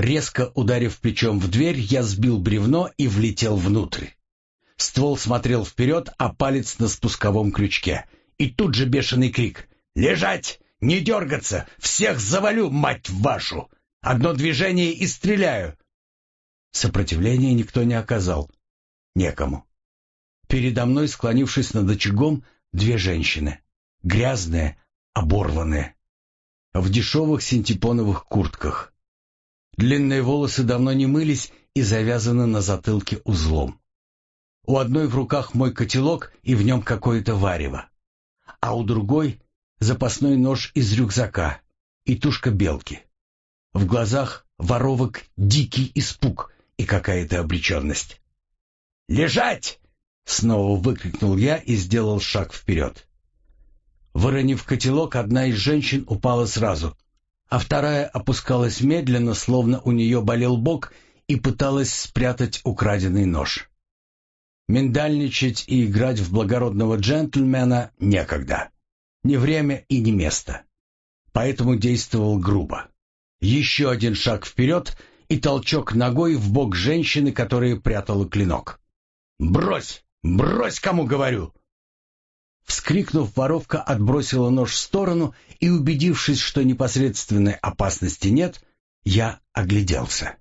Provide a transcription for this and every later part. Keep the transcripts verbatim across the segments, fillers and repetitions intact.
Резко ударив плечом в дверь, я сбил бревно и влетел внутрь. Ствол смотрел вперед, а палец на спусковом крючке. И тут же бешеный крик: «Лежать! Не дергаться! Всех завалю, мать вашу! Одно движение и стреляю!» Сопротивления никто не оказал. Некому. Передо мной, склонившись над очагом, две женщины. Грязные, оборванные. В дешевых синтепоновых куртках. Длинные волосы давно не мылись и завязаны на затылке узлом. У одной в руках мой котелок и в нем какое-то варево. А у другой запасной нож из рюкзака и тушка белки. В глазах воровок дикий испуг и какая-то обреченность. «Лежать!» — снова выкрикнул я и сделал шаг вперед. Выронив котелок, одна из женщин упала сразу, а вторая опускалась медленно, словно у нее болел бок, и пыталась спрятать украденный нож. Миндальничать и играть в благородного джентльмена некогда. Не время и не место. Поэтому действовал грубо. Еще один шаг вперед и толчок ногой в бок женщины, которая прятала клинок. «Брось! Брось, кому говорю!» Вскрикнув, воровка отбросила нож в сторону, и, убедившись, что непосредственной опасности нет, я огляделся.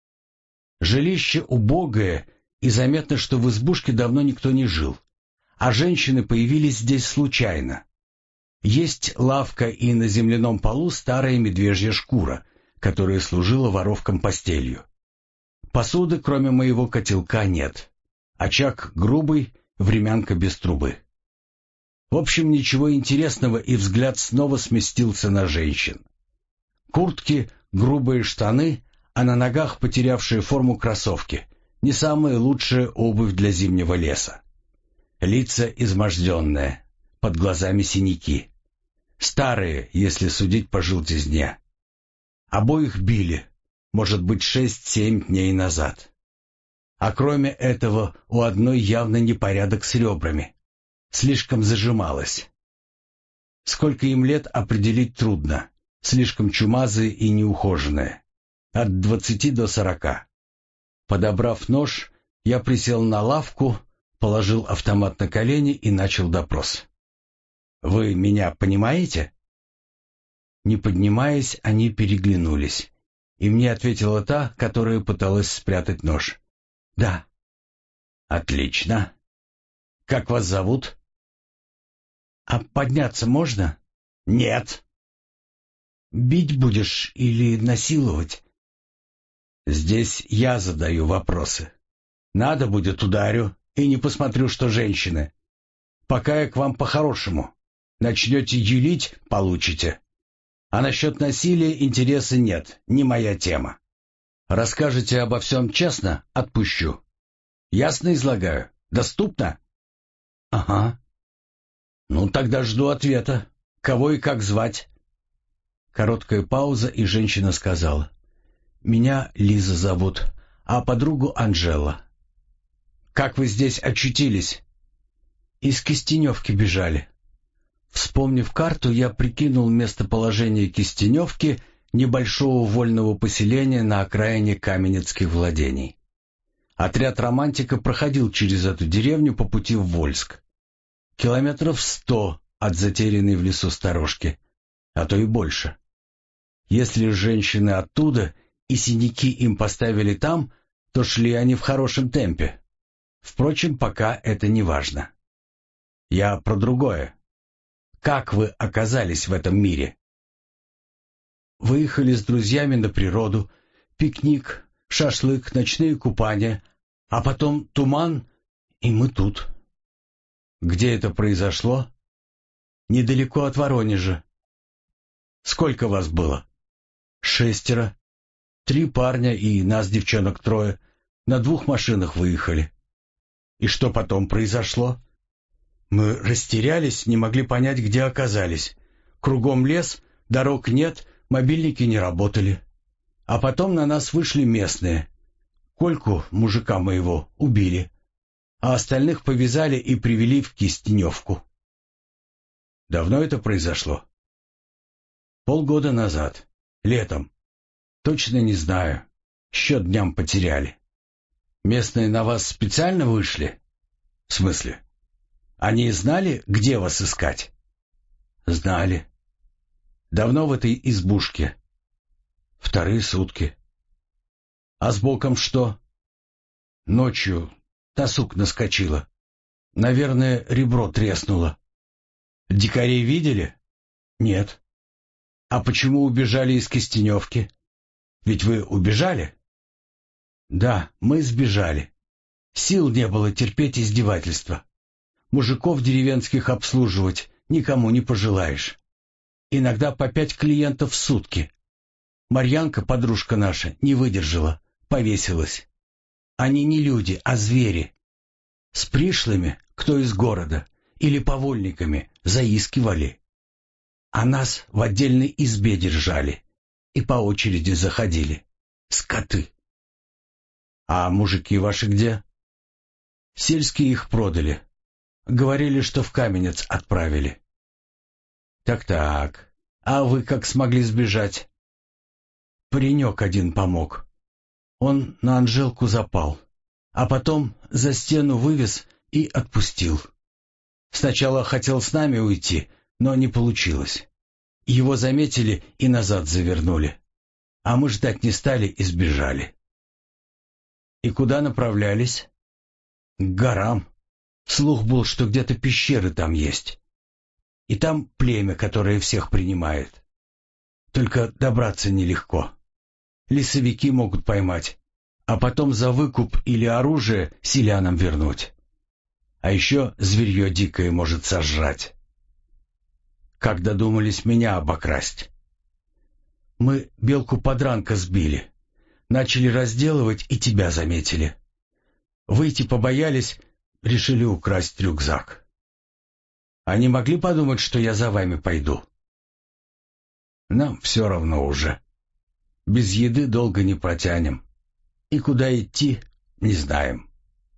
Жилище убогое, и заметно, что в избушке давно никто не жил, а женщины появились здесь случайно. Есть лавка и на земляном полу старая медвежья шкура, которая служила воровкам постелью. Посуды, кроме моего котелка, нет. Очаг грубый, времянка без трубы. В общем, ничего интересного, и взгляд снова сместился на женщин. Куртки, грубые штаны, а на ногах потерявшие форму кроссовки. Не самая лучшая обувь для зимнего леса. Лица изможденные, под глазами синяки. Старые, если судить по желтизне. Обоих били, может быть, шесть-семь дней назад. А кроме этого, у одной явно непорядок с ребрами. Слишком зажималась. Сколько им лет, определить трудно. Слишком чумазые и неухоженные. От двадцати до сорока. Подобрав нож, я присел на лавку, положил автомат на колени и начал допрос. «Вы меня понимаете?» Не поднимаясь, они переглянулись, и мне ответила та, которая пыталась спрятать нож. «Да». «Отлично. Как вас зовут?» «А подняться можно?» «Нет». «Бить будешь или насиловать?» «Здесь я задаю вопросы. Надо будет, ударю, и не посмотрю, что женщины. Пока я к вам по-хорошему. Начнете юлить — получите. А насчет насилия интереса нет, не моя тема. Расскажете обо всем честно — отпущу. Ясно излагаю? Доступно?» «Ага». «Ну, тогда жду ответа. Кого и как звать?» Короткая пауза, и женщина сказала: «Меня Лиза зовут, а подругу Анжела». «Как вы здесь очутились?» «Из Кистеневки бежали». Вспомнив карту, я прикинул местоположение Кистеневки, небольшого вольного поселения на окраине каменецких владений. Отряд романтика проходил через эту деревню по пути в Вольск. Километров сто от затерянной в лесу сторожки, а то и больше. Если женщины оттуда и синяки им поставили там, то шли они в хорошем темпе. Впрочем, пока это не важно. Я про другое. Как вы оказались в этом мире? Выехали с друзьями на природу, пикник, шашлык, ночные купания, а потом туман, и мы тут. Где это произошло? Недалеко от Воронежа. Сколько вас было? Шестеро. Три парня и нас, девчонок, трое. На двух машинах выехали. И что потом произошло? Мы растерялись, не могли понять, где оказались. Кругом лес, дорог нет, мобильники не работали. А потом на нас вышли местные. Кольку, мужика моего, убили. А остальных повязали и привели в Кистеневку. Давно это произошло? Полгода назад. Летом. Точно не знаю. счет дням потеряли. Местные на вас специально вышли? В смысле? Они знали, где вас искать? Знали. Давно в этой избушке? Вторые сутки. А с боком что? Ночью тасук наскочила. Наверное, ребро треснуло. Дикарей видели? Нет. А почему убежали из Кистеневки? Ведь вы убежали? Да, мы сбежали. Сил не было терпеть издевательства. Мужиков деревенских обслуживать никому не пожелаешь. Иногда по пять клиентов в сутки. Марьянка, подружка наша, не выдержала, повесилась. Они не люди, а звери. С пришлыми, кто из города, или повольниками, заискивали. А нас в отдельной избе держали и по очереди заходили. Скоты. А мужики ваши где? Сельские их продали. Говорили, что в Каменец отправили. Так-так. А вы как смогли сбежать? Паренек один помог. Он на Анжелку запал, а потом за стену вывез и отпустил. Сначала хотел с нами уйти, но не получилось. Его заметили и назад завернули. А мы ждать не стали и сбежали. И куда направлялись? К горам. Слух был, что где-то пещеры там есть. И там племя, которое всех принимает. Только добраться нелегко. Лесовики могут поймать, а потом за выкуп или оружие селянам вернуть. А еще зверье дикое может сожрать. Как додумались меня обокрасть? Мы белку-подранка сбили. Начали разделывать и тебя заметили. Выйти побоялись, решили украсть рюкзак. Они могли подумать, что я за вами пойду? Нам все равно уже. Без еды долго не протянем. И куда идти, не знаем.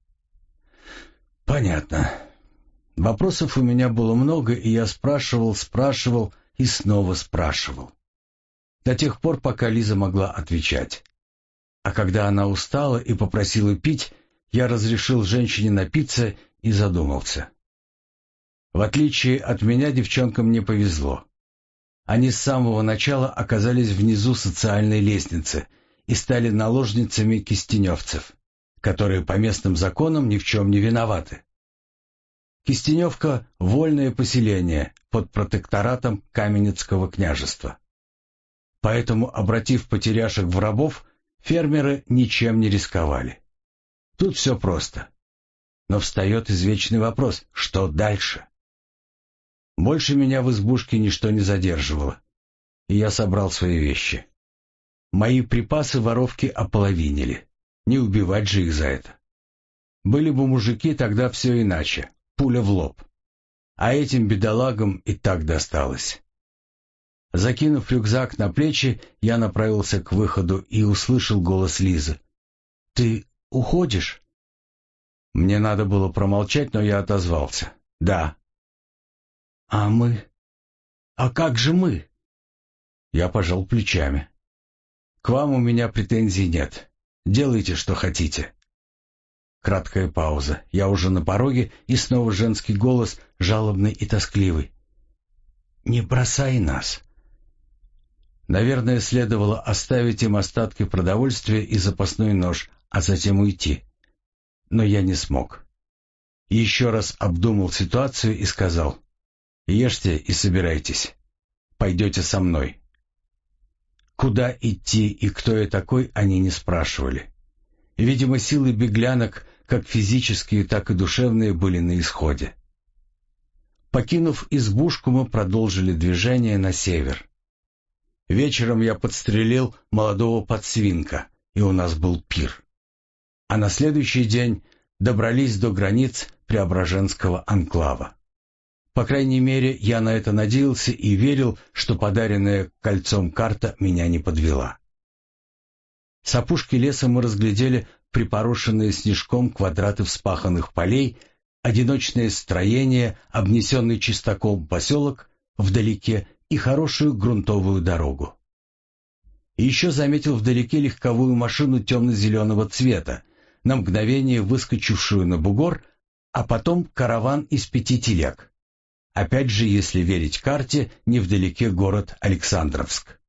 Понятно. Вопросов у меня было много, и я спрашивал, спрашивал и снова спрашивал. До тех пор, пока Лиза могла отвечать. А когда она устала и попросила пить, я разрешил женщине напиться и задумался. В отличие от меня, девчонкам не повезло. Они с самого начала оказались внизу социальной лестницы и стали наложницами кистеневцев, которые по местным законам ни в чем не виноваты. Кистеневка — вольное поселение под протекторатом Каменецкого княжества. Поэтому, обратив потеряшек в рабов, фермеры ничем не рисковали. Тут все просто. Но встает извечный вопрос: что дальше? Больше меня в избушке ничто не задерживало, и я собрал свои вещи. Мои припасы воровки ополовинили. Не убивать же их за это. Были бы мужики, тогда все иначе. Пуля в лоб. А этим бедолагам и так досталось. Закинув рюкзак на плечи, я направился к выходу и услышал голос Лизы. «Ты уходишь?» Мне надо было промолчать, но я отозвался. «Да». «А мы? А как же мы?» Я пожал плечами. «К вам у меня претензий нет. Делайте, что хотите». Краткая пауза. Я уже на пороге, и снова женский голос, жалобный и тоскливый. «Не бросай нас». Наверное, следовало оставить им остатки продовольствия и запасной нож, а затем уйти. Но я не смог. Еще раз обдумал ситуацию и сказал: «Ешьте и собирайтесь. Пойдете со мной». Куда идти и кто я такой, они не спрашивали. Видимо, силы беглянок, как физические, так и душевные, были на исходе. Покинув избушку, мы продолжили движение на север. Вечером я подстрелил молодого подсвинка, и у нас был пир. А на следующий день добрались до границ Преображенского анклава. По крайней мере, я на это надеялся и верил, что подаренная кольцом карта меня не подвела. С опушки леса мы разглядели припорошенные снежком квадраты вспаханных полей, одиночное строение, обнесенный чистоколом поселок вдалеке и хорошую грунтовую дорогу. И еще заметил вдалеке легковую машину темно-зеленого цвета, на мгновение выскочившую на бугор, а потом караван из пяти телег. Опять же, если верить карте, невдалеке город Александровск.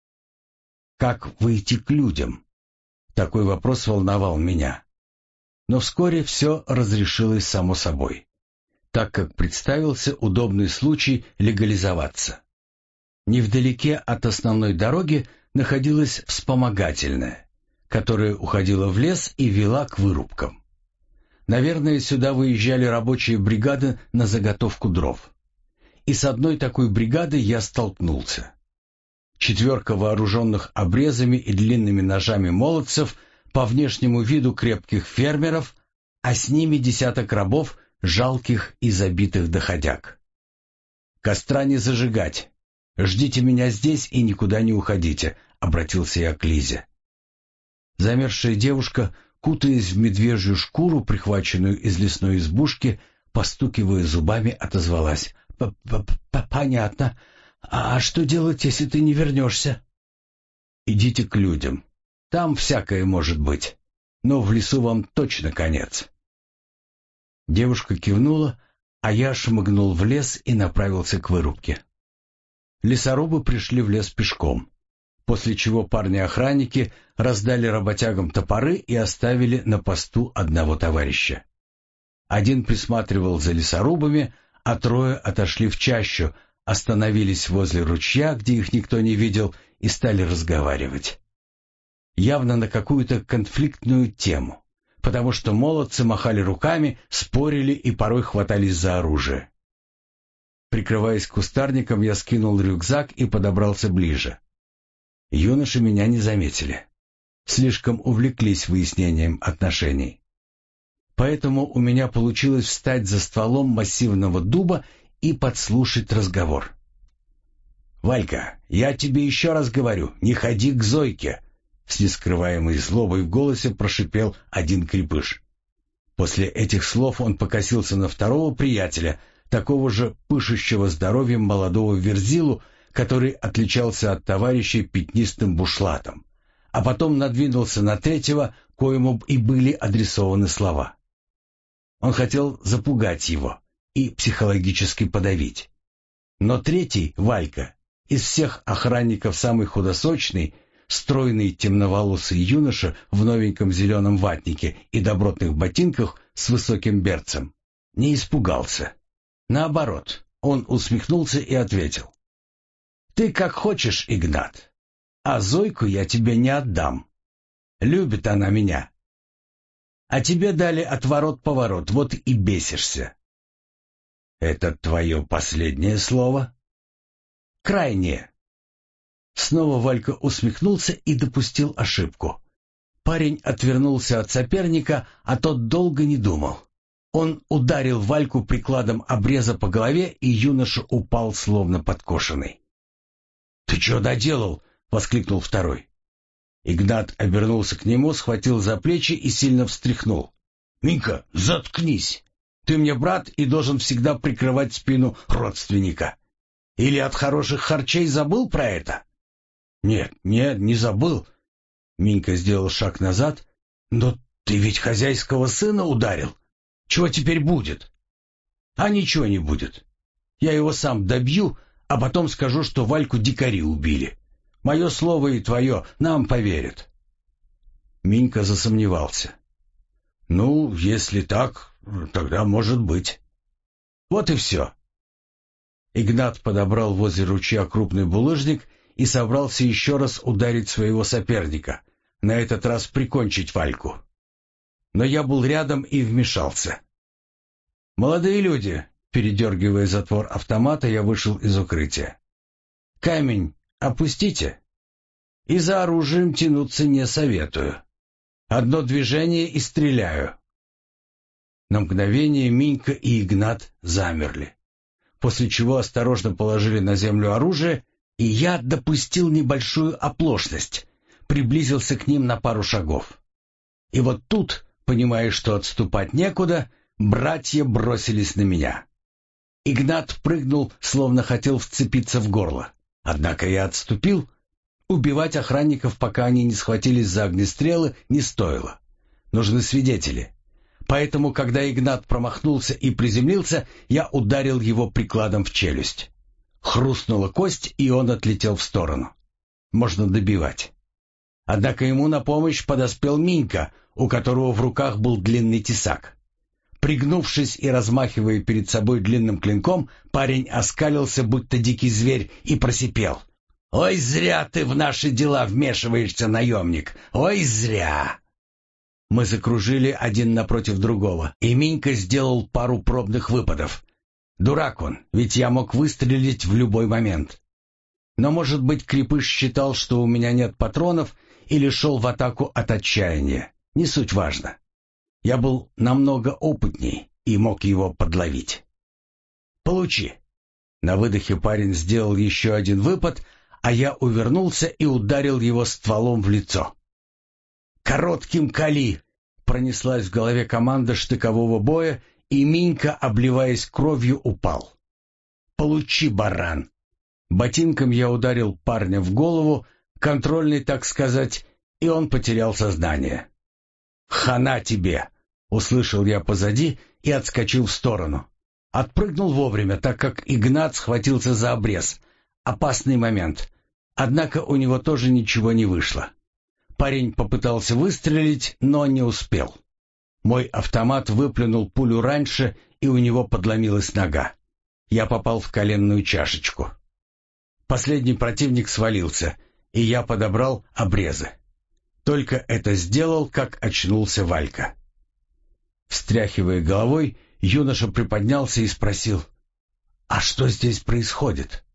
Как выйти к людям? Такой вопрос волновал меня. Но вскоре все разрешилось само собой, так как представился удобный случай легализоваться. Невдалеке от основной дороги находилась вспомогательная, которая уходила в лес и вела к вырубкам. Наверное, сюда выезжали рабочие бригады на заготовку дров. И с одной такой бригадой я столкнулся. Четверка вооруженных обрезами и длинными ножами молодцев, по внешнему виду крепких фермеров, а с ними десяток рабов, жалких и забитых доходяг. «Костра не зажигать! Ждите меня здесь и никуда не уходите», — обратился я к Лизе. Замерзшая девушка, кутаясь в медвежью шкуру, прихваченную из лесной избушки, постукивая зубами, отозвалась. «Понятно. А что делать, если ты не вернешься?» «Идите к людям. Там всякое может быть. Но в лесу вам точно конец». Девушка кивнула, а я шмыгнул в лес и направился к вырубке. Лесорубы пришли в лес пешком, после чего парни-охранники раздали работягам топоры и оставили на посту одного товарища. Один присматривал за лесорубами, а трое отошли в чащу, остановились возле ручья, где их никто не видел, и стали разговаривать. Явно на какую-то конфликтную тему, потому что молодцы махали руками, спорили и порой хватались за оружие. Прикрываясь кустарником, я скинул рюкзак и подобрался ближе. Юноши меня не заметили. Слишком увлеклись выяснением отношений. Поэтому у меня получилось встать за стволом массивного дуба и подслушать разговор. «Валька, я тебе еще раз говорю, не ходи к Зойке!» С нескрываемой злобой в голосе прошипел один крепыш. После этих слов он покосился на второго приятеля, такого же пышущего здоровьем молодого верзилу, который отличался от товарищей пятнистым бушлатом, а потом надвинулся на третьего, коему и были адресованы слова. Он хотел запугать его и психологически подавить. Но третий, Валька, из всех охранников самый худосочный, стройный темноволосый юноша в новеньком зеленом ватнике и добротных ботинках с высоким берцем, не испугался. Наоборот, он усмехнулся и ответил. «Ты как хочешь, Игнат, а Зойку я тебе не отдам. Любит она меня. А тебе дали отворот-поворот, вот и бесишься». «Это твое последнее слово?» «Крайнее». Снова Валька усмехнулся и допустил ошибку. Парень отвернулся от соперника, а тот долго не думал. Он ударил Вальку прикладом обреза по голове, и юноша упал, словно подкошенный. «Ты что доделал?» — воскликнул второй. Игнат обернулся к нему, схватил за плечи и сильно встряхнул. «Минька, заткнись! Ты мне брат и должен всегда прикрывать спину родственника. Или от хороших харчей забыл про это?» «Нет, нет, не забыл». Минька сделал шаг назад. «Но ты ведь хозяйского сына ударил. Чего теперь будет?» «А ничего не будет. Я его сам добью, а потом скажу, что Вальку дикари убили. Мое слово и твое, нам поверят». Минька засомневался. «Ну, если так, тогда может быть». «Вот и все». Игнат подобрал возле ручья крупный булыжник и собрался еще раз ударить своего соперника, на этот раз прикончить Вальку. Но я был рядом и вмешался. «Молодые люди», — передергивая затвор автомата, я вышел из укрытия. «Камень опустите. И за оружием тянуться не советую. Одно движение и стреляю». На мгновение Минька и Игнат замерли, после чего осторожно положили на землю оружие, и я допустил небольшую оплошность, приблизился к ним на пару шагов. И вот тут, понимая, что отступать некуда, братья бросились на меня. Игнат прыгнул, словно хотел вцепиться в горло. Однако я отступил, Убивать охранников, пока они не схватились за огнестрелы, не стоило. Нужны свидетели. Поэтому, когда Игнат промахнулся и приземлился, я ударил его прикладом в челюсть. Хрустнула кость, и он отлетел в сторону. Можно добивать. Однако ему на помощь подоспел Минька, у которого в руках был длинный тесак. Пригнувшись и размахивая перед собой длинным клинком, парень оскалился, будто дикий зверь, и просипел: «Ой, зря ты в наши дела вмешиваешься, наемник! Ой, зря!» Мы закружили один напротив другого, и Минька сделал пару пробных выпадов. Дурак он, ведь я мог выстрелить в любой момент. Но, может быть, крепыш считал, что у меня нет патронов, или шел в атаку от отчаяния. Не суть важно. Я был намного опытней и мог его подловить. «Получи!» На выдохе парень сделал еще один выпад, а я увернулся и ударил его стволом в лицо. «Коротким кали!» Пронеслась в голове команда штыкового боя, и Минька, обливаясь кровью, упал. «Получи, баран!» Ботинком я ударил парня в голову, контрольный, так сказать, и он потерял сознание. «Хана тебе!» — услышал я позади и отскочил в сторону. Отпрыгнул вовремя, так как Игнат схватился за обрез. Опасный момент. Однако у него тоже ничего не вышло. Парень попытался выстрелить, но не успел. Мой автомат выплюнул пулю раньше, и у него подломилась нога. Я попал в коленную чашечку. Последний противник свалился, и я подобрал обрезы. Только это сделал, как очнулся Валька. Встряхивая головой, юноша приподнялся и спросил: «А что здесь происходит?»